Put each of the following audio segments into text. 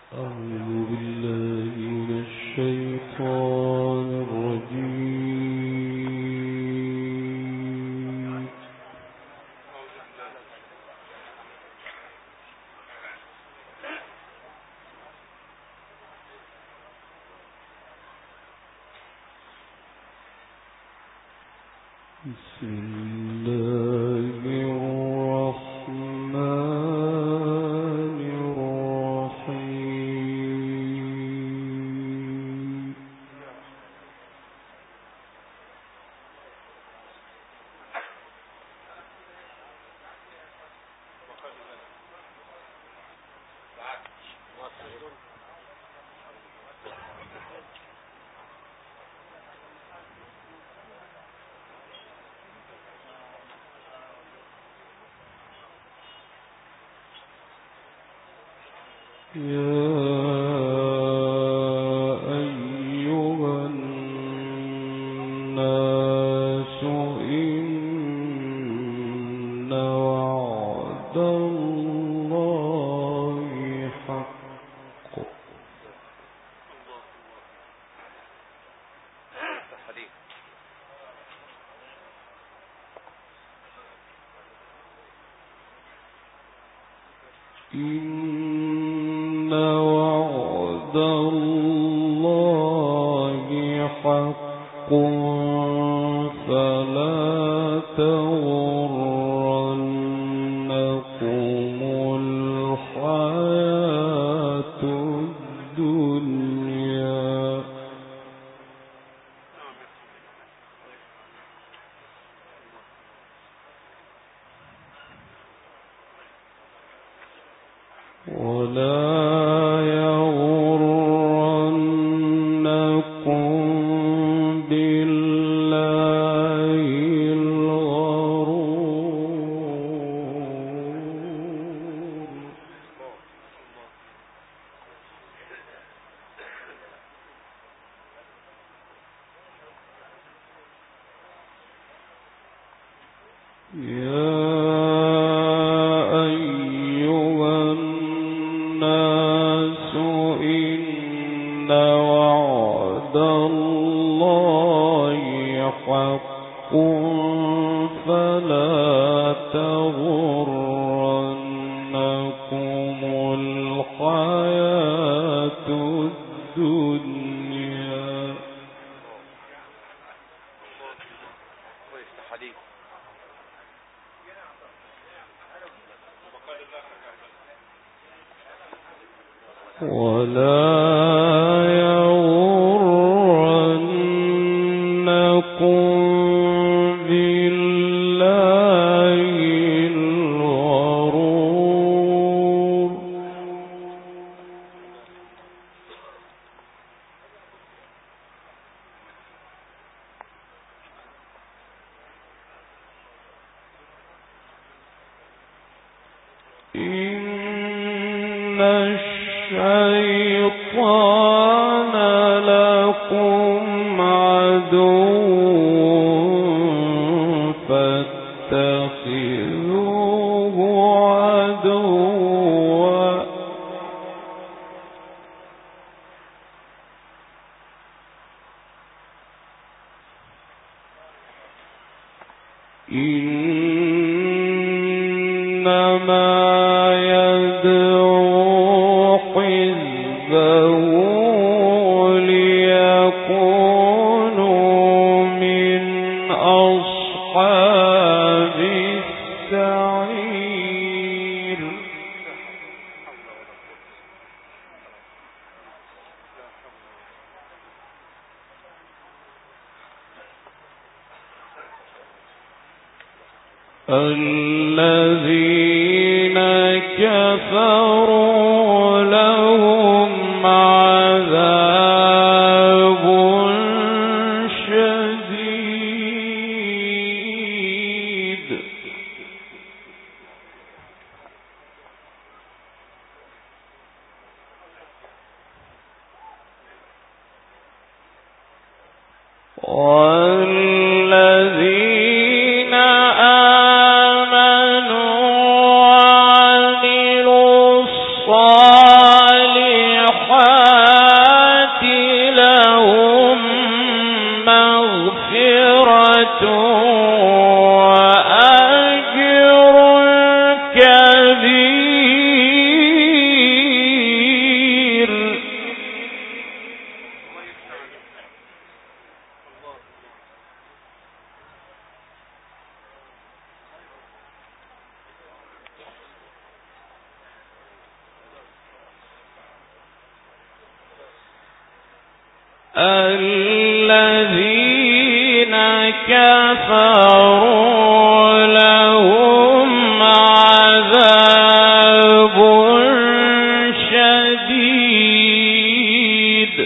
إن وعد الله حق فلا تغرنكم الحياة الدنيا ولا يغرنكم بالله الغرور يا أيها الناس إن وعد الله حق فلا تغرنكم الحياة الدنيا ولا يغرنكم بالله الغرور إن الشيطان لكم عدو فاتخذوه عدوا إنما يدعو حزبه ليكونوا من أصحاب السعير الذين كفروا لهم عذاب شديد والذين آمنوا وعملوا الصالحات الذين كفروا لهم عذاب شديد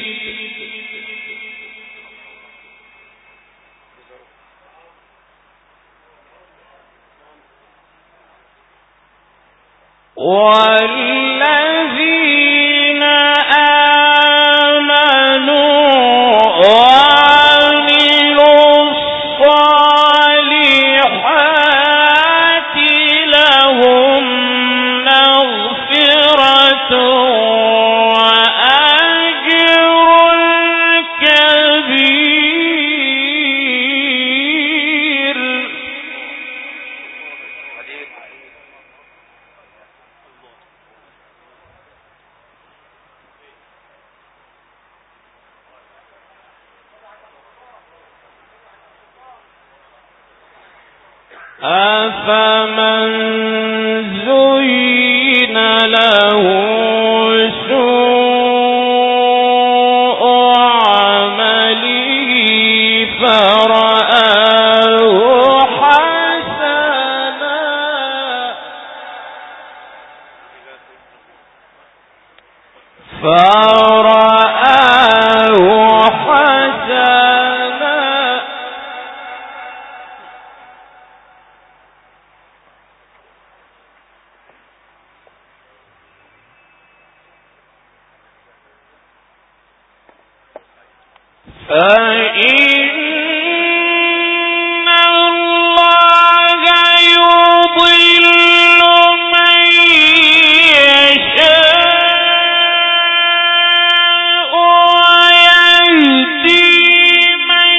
والذين آمنوا وعملوا الصالحات لهم مغفرة وأجر كبير أفمن زين له سوء عمله فرآه حسنا فإن الله يضل من يشاء ويهدي من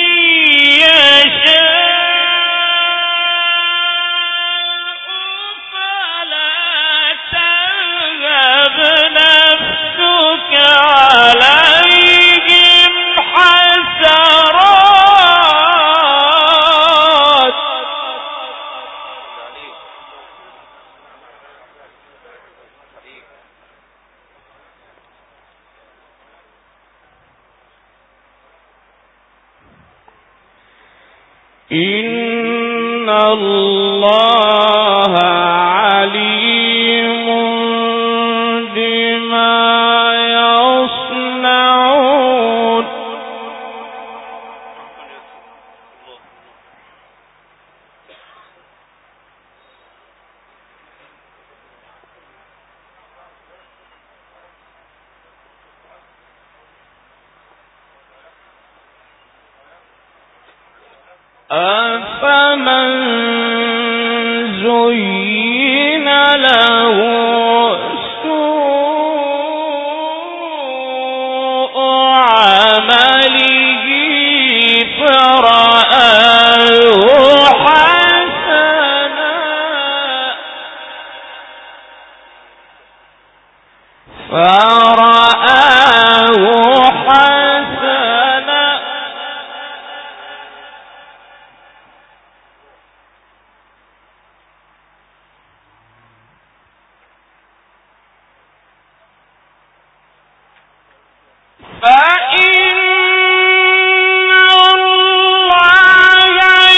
يشاء فلا تذهب نفسك عليهم حسرات إن الله عليم بما يصنعون أفمن زين له سوء عمله فرآه حسنا فإن الله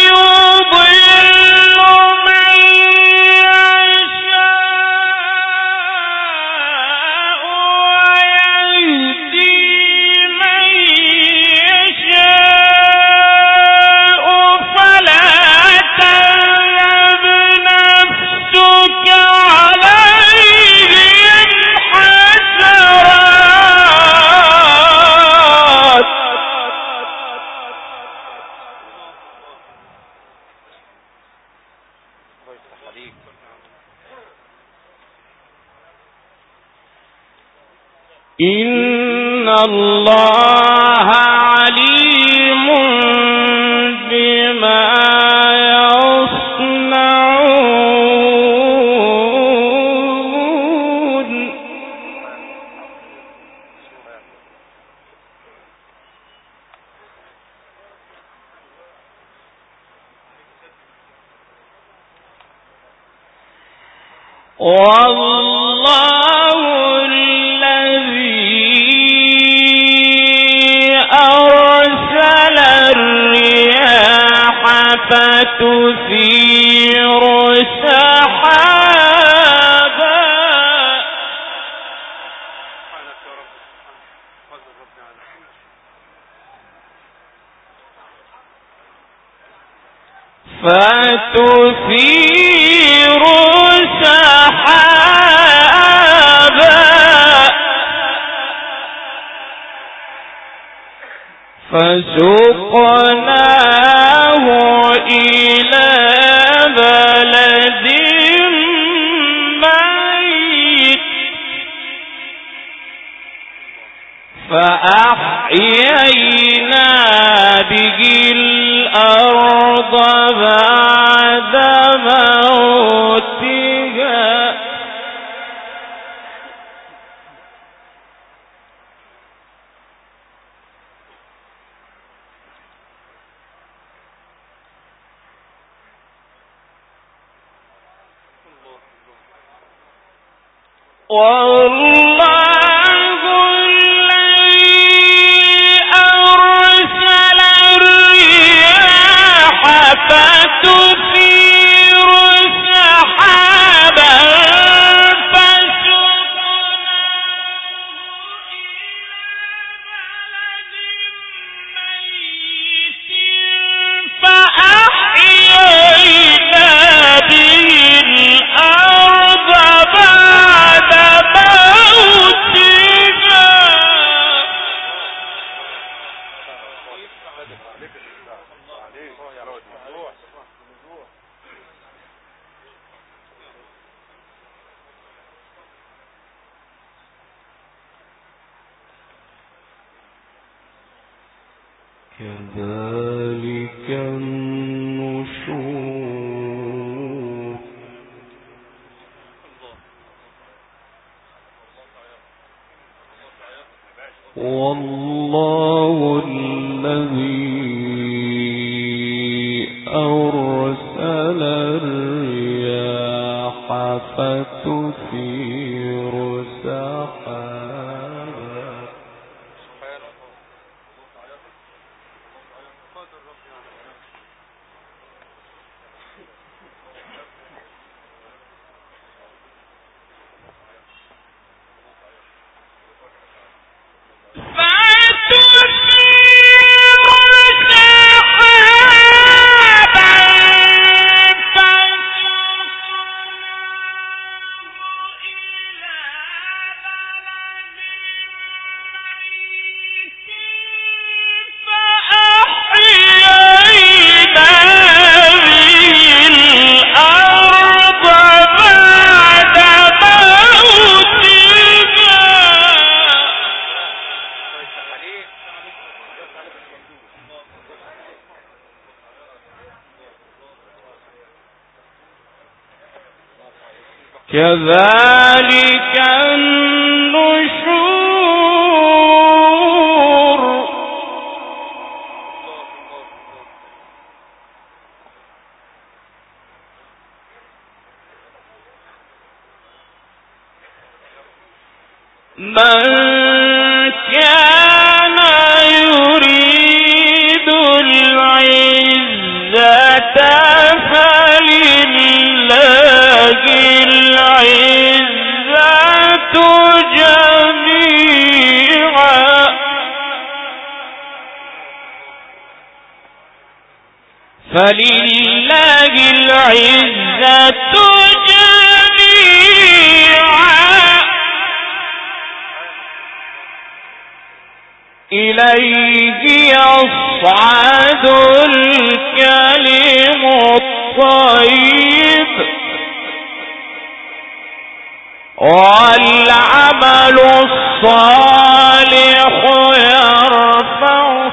يضل من يشاء ويهدي من يشاء فلا تذهب نفسك عليهم حسرات إن الله عليم بما يصنعون والله الذي أرسل فتثير سحابا فتثير سحابا فسقناه إلى بلد ميت فأحيينا به الأرض بعد موتها والله الذي أرسل الرياح فتثير سحابا فسقناه كذلك النشور والله الذي أرسل الرياح فتثير سحابا كذلك النشور من كان يريد العزة فلله العزة جميعا فلله العزة جميعا إليه يصعد الكلم الطيب والعمل الصالح يرفعه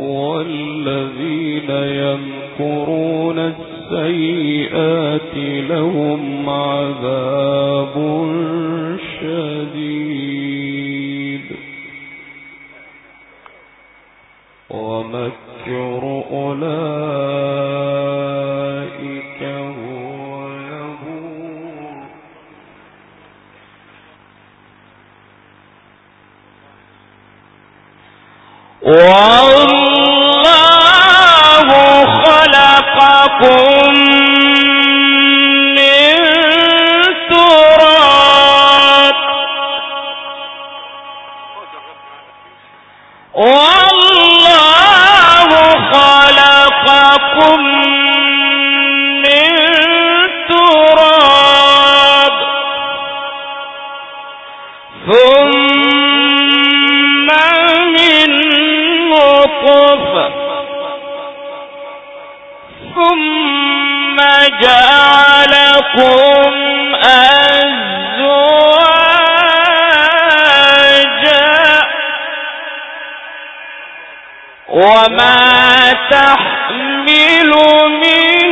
والذين يمكرون السيئات لهم عذاب شديد ومكر أولئك هو يبور والله خلقكم من تراب والله خلقكم من تراب ثم من نطفة ثم جعلكم أزواجا وما تحمل من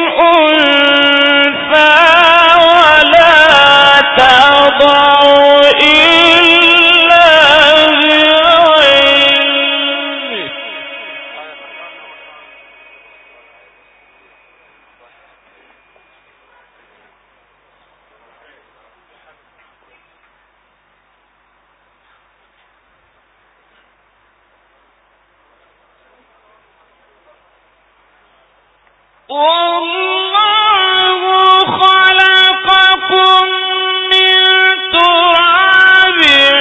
أنثى ولا تضع إلا بعلمه والله خلقكم من تراب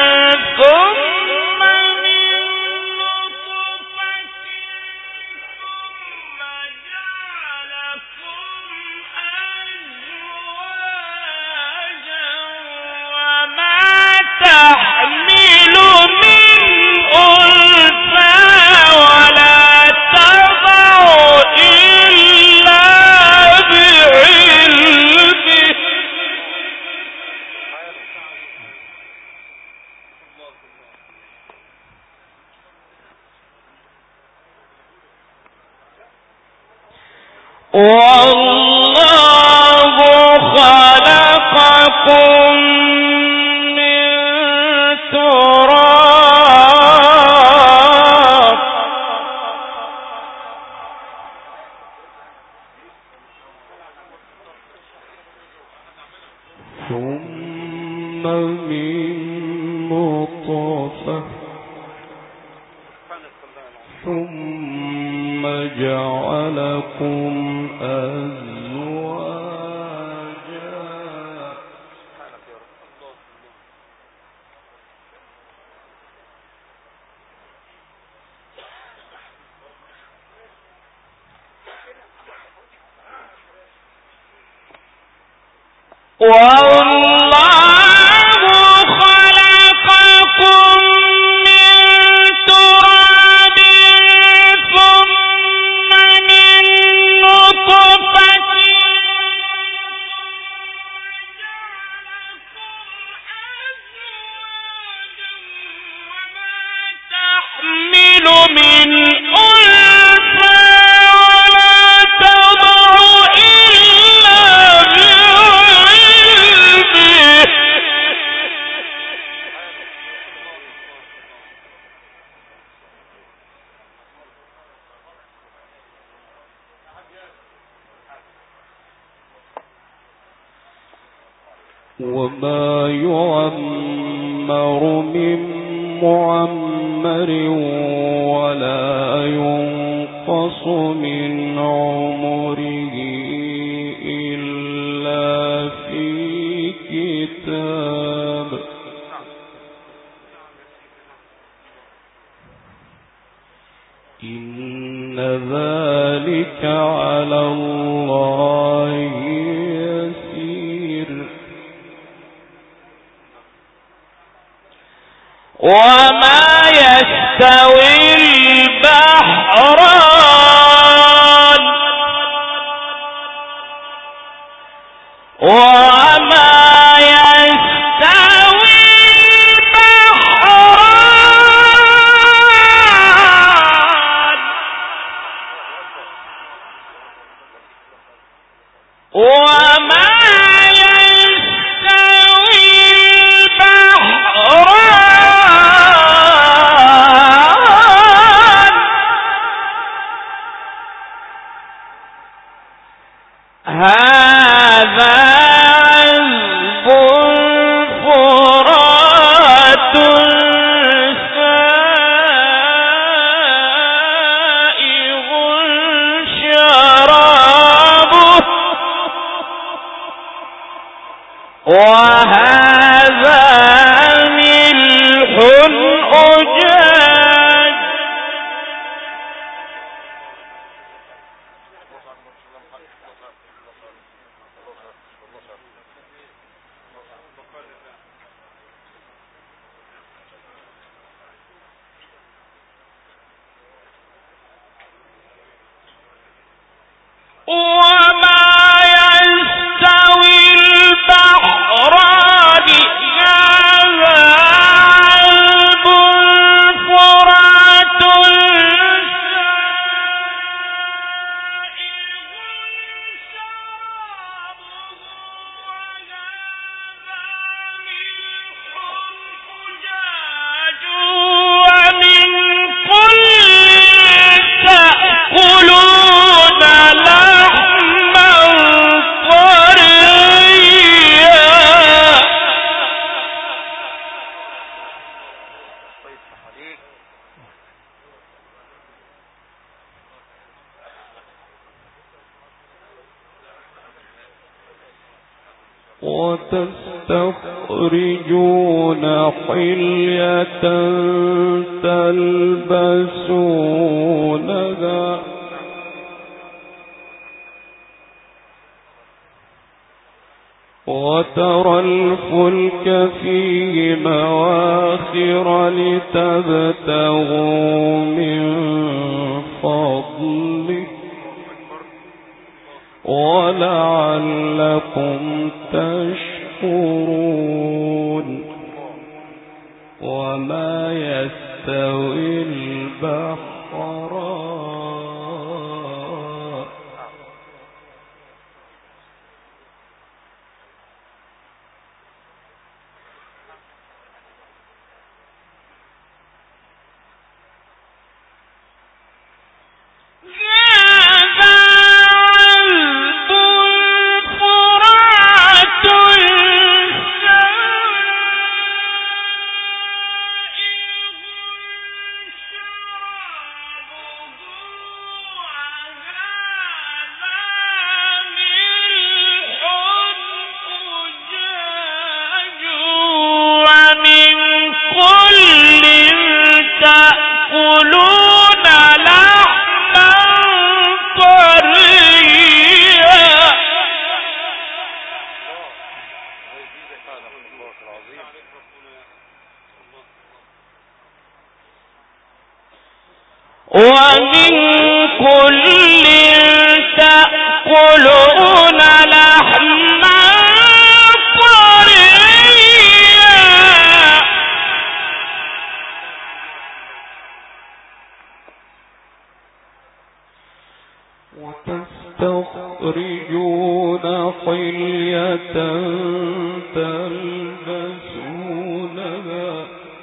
ثم من نطفة ثم جعلكم أزواجا وما تحمل من أنثى ولا تضع إلا بعلمه والله خلقكم من تراب ثم من نطفة ثم جعلكم أزواجا والله خلقكم من تراب ثم من نطفة جعلكم أزواجا وما تحمل من أنثى ولا تضع إلا بعلمه وما يعمر من معمر ولا ينقص من عمره إلا في كتاب إن ذلك على الله يسير وما يستوي البحران وما يستوي البحران وهذا ملح أجاج وما يستوي البحران هذا عذب فرات وتستخرجون حلية تلبسونها وترى الفلك فيه مواخر لتبتغوا من فضله ولعلكم تشكرون وما يستوي البحران ومن كل تأكلون لحما طريا وتستخرجون حلية تلبسونها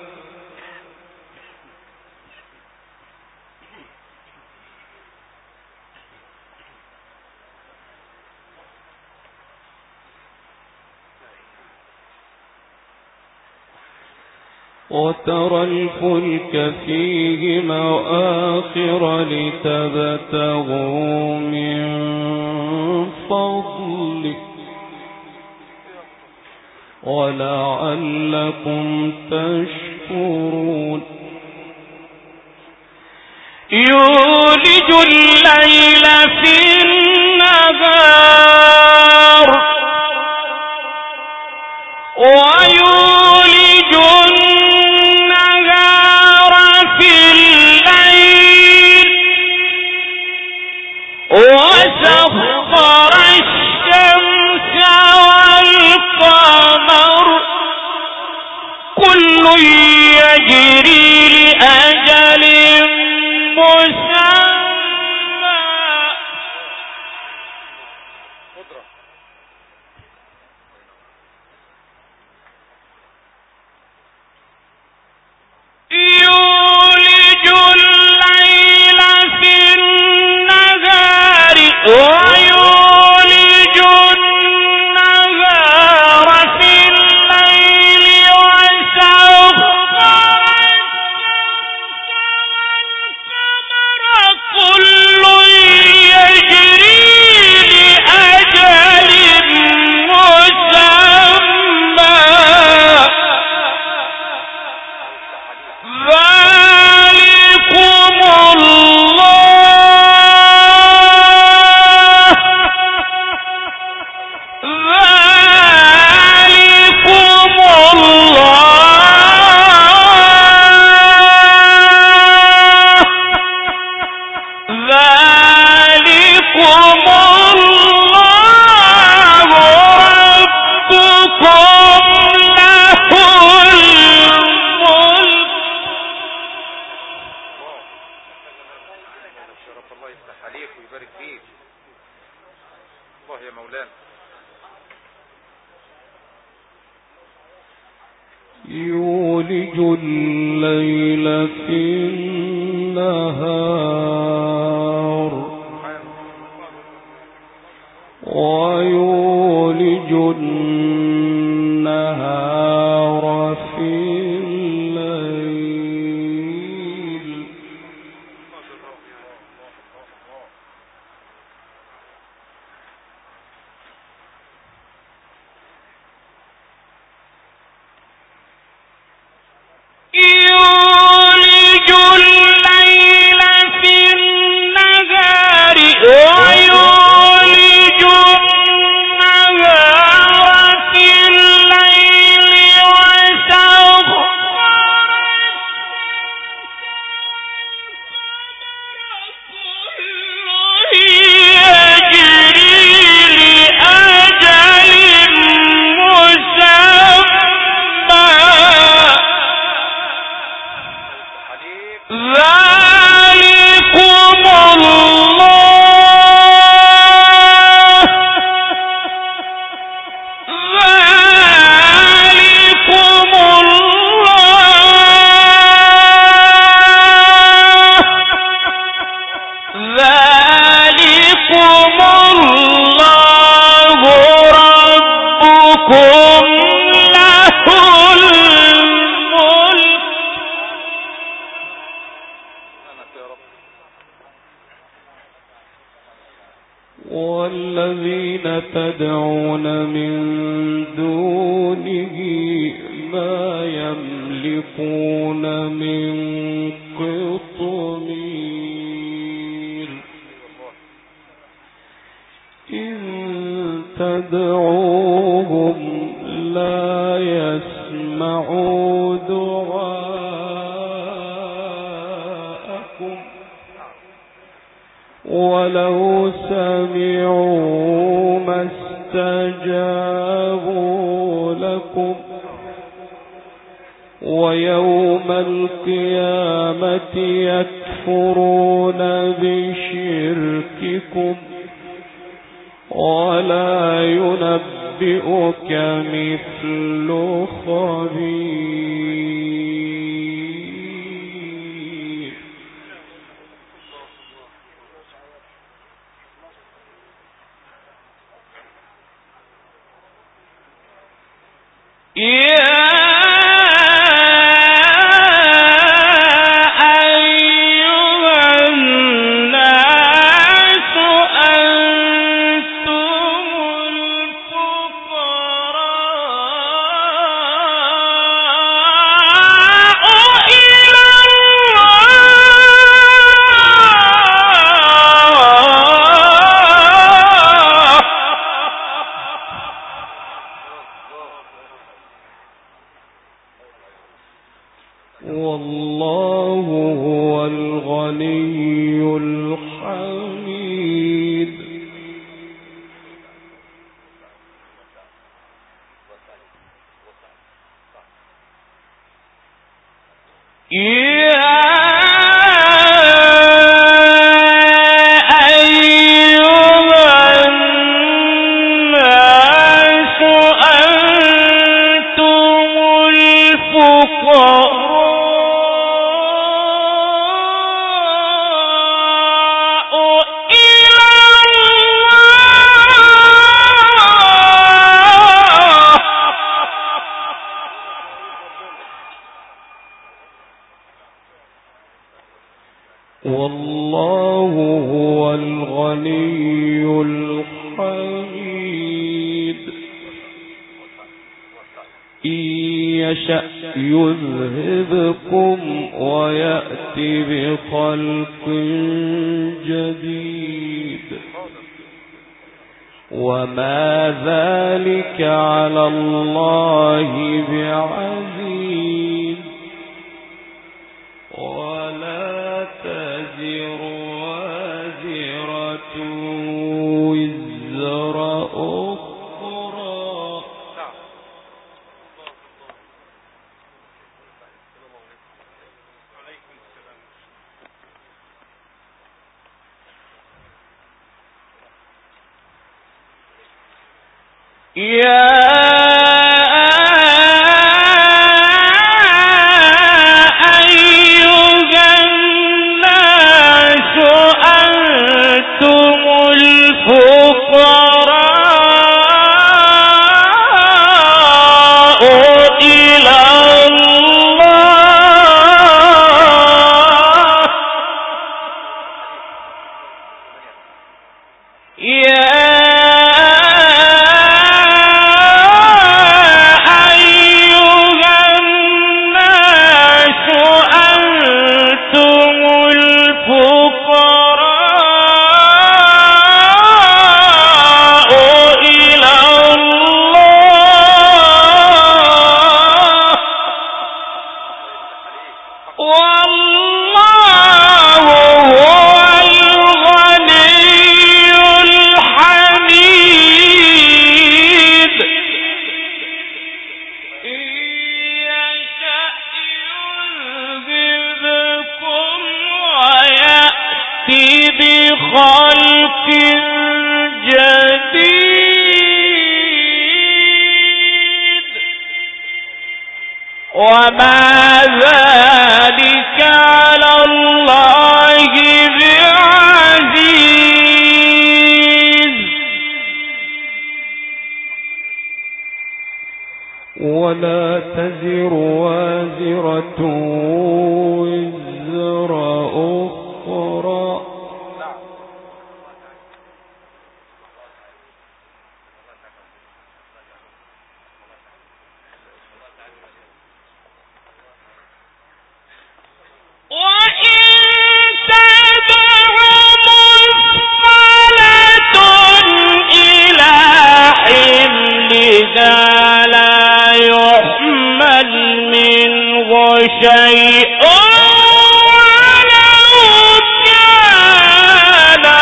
وترى الفلك فيه مواخر لتبتغوا من فضله ولعلكم تشكرون يولج الليل في النهار ويولج النهار في الليل وسخر الشمس والقمر كل يجري لأجل مسمى يولج الليل في النهار ويولج النهار في الليل وسخر يولج الليل في النهار ويولج النهار في الليل يولج الليل في النهار ويولج النهار في الليل والذين تدعون من دونه ما يملكون من قطمير إن تدعوهم لا يسمعوا دعاءكم ولو سمعوا ما استجابوا لكم ويوم القيامة يكفرون بشرككم ولا ينبئك مثل خبير والله هو الغني الحميد والله هو الغني الحميد إن يشأ يذهبكم ويأتي بخلق جديد وما ذلك على الله بعزيز ولا تزر وازرة وزر أخرى يا جديد وما ذلك على الله بعزيز ولا تزر وازرة وزر أخرى شيء ولو كان ذا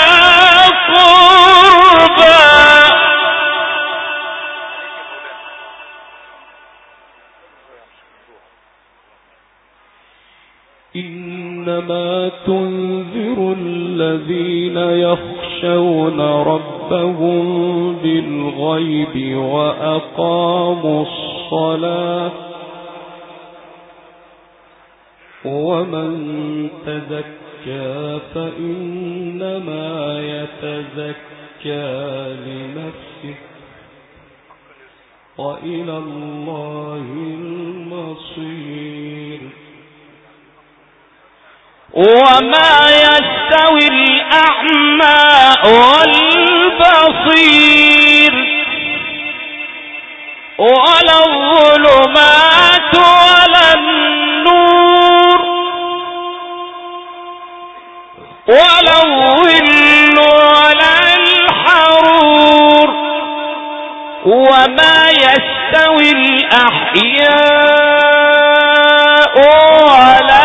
قربى إنما تنذر الذين يخشون ربهم بالغيب وأقاموا الصلاة ومن تزكى فإنما يتزكى لنفسه وإلى الله المصير وما يستوي الأعمى والبصير ولا الظلمات ولا النور ولا الظل ولا الحرور وما يستوي الأحياء ولا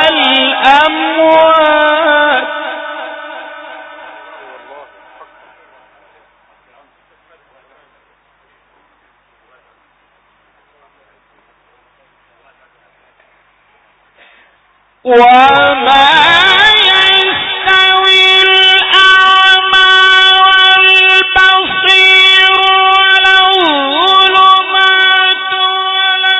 الأموات وما يستوي الأعمى والبصير ولا الظلمات ولا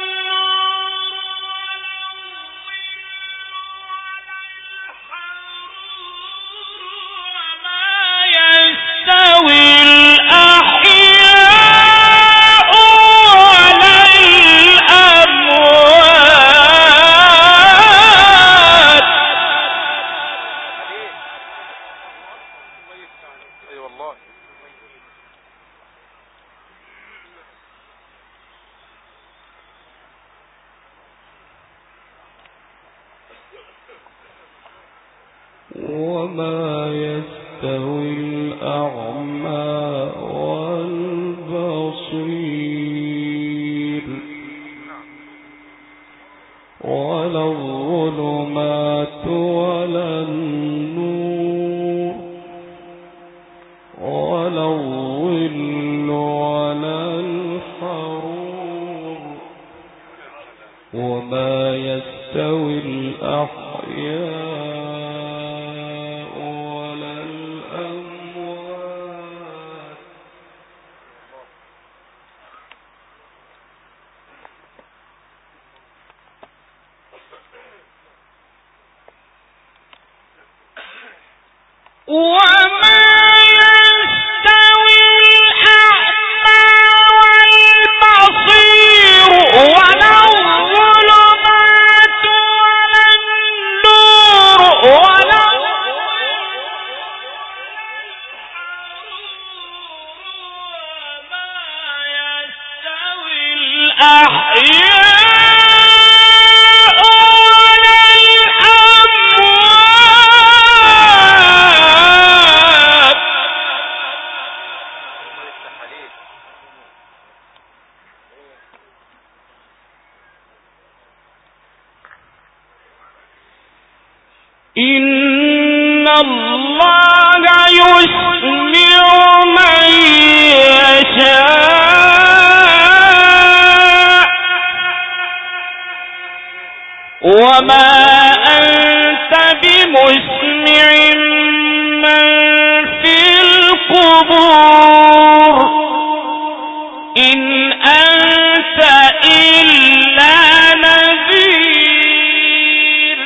وما يستوي الأعمى والبصير ولا الظلمات ولا النور ولا الظل ولا الحرور وما يستوي الأحياء وما يستوي الأعمى والبصير ولا الظلمات ولا النور ولا وما يستوي الأحياء إن الله يسمع من يشاء وما أنت بمسمع من في إن أنت إلا نذير.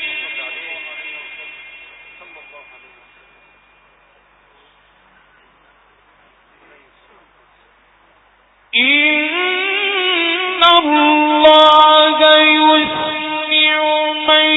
إن الله يسمع من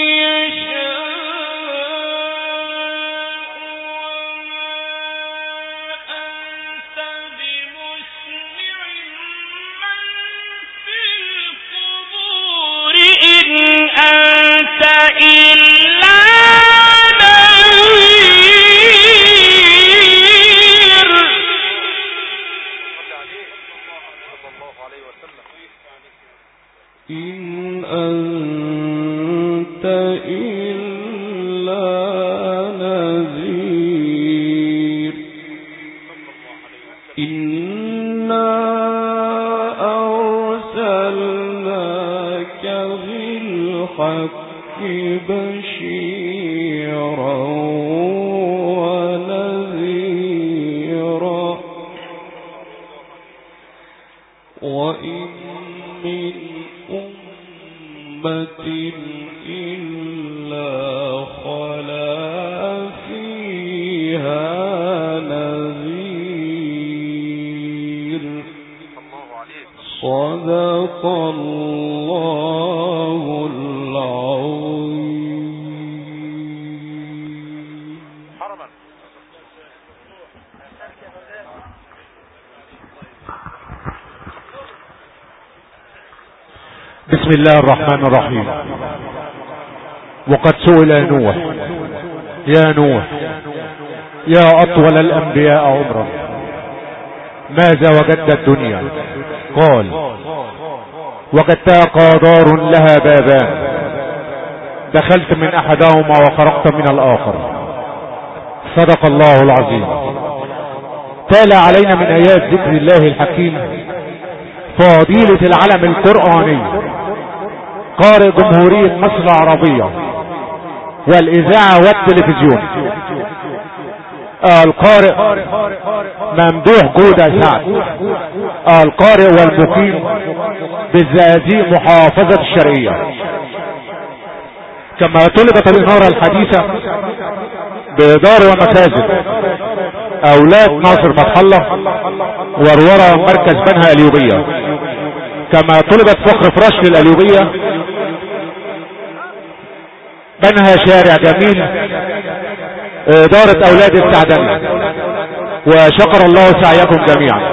إن أنت إلا نذير. إنا أرسلناك بالحق بشيرا ونذيرا وإن من أمة إلا خلا فيها نذير. صدق الله العظيم. بسم الله الرحمن الرحيم. وقد سئل نوح: يا نوح يا أطول الأنبياء عمرا، ماذا وجدت الدنيا؟ قال: وجدتها قادار لها بابان، دخلت من أحدهما وخرجت من الآخر. صدق الله العظيم. تالى علينا من آيات ذكر الله الحكيم فضيلة العلم القرآني قارئ جمهورية مصر العربية والإذاعة والتلفزيون، القارئ ممدوح جودة سعد، القارئ والمقيم بالزقازيق محافظة الشرقية. كما طلبت الإنارة الحديثة بدار ومساجد أولاد ناصر فتح الله وروره مركز بنها اليوبية. كما طلبت فخر فرش للأليوبية بنها شارع جميل إدارة أولاد السعدنة. وشكر الله سعيكم جميعا.